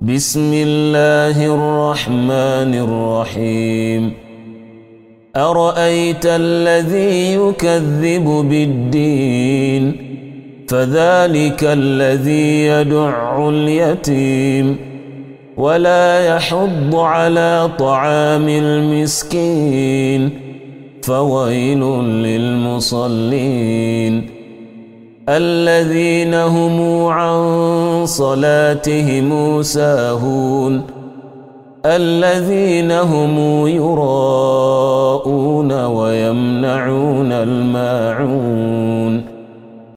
بسم الله الرحمن الرحيم أرأيت الذي يكذب بالدين فذلك الذي يدع اليتيم ولا يحض على طعام المسكين فويل للمصلين الذين هم عن صلاتهم ساهون الذين هم يراءون ويمنعون الماعون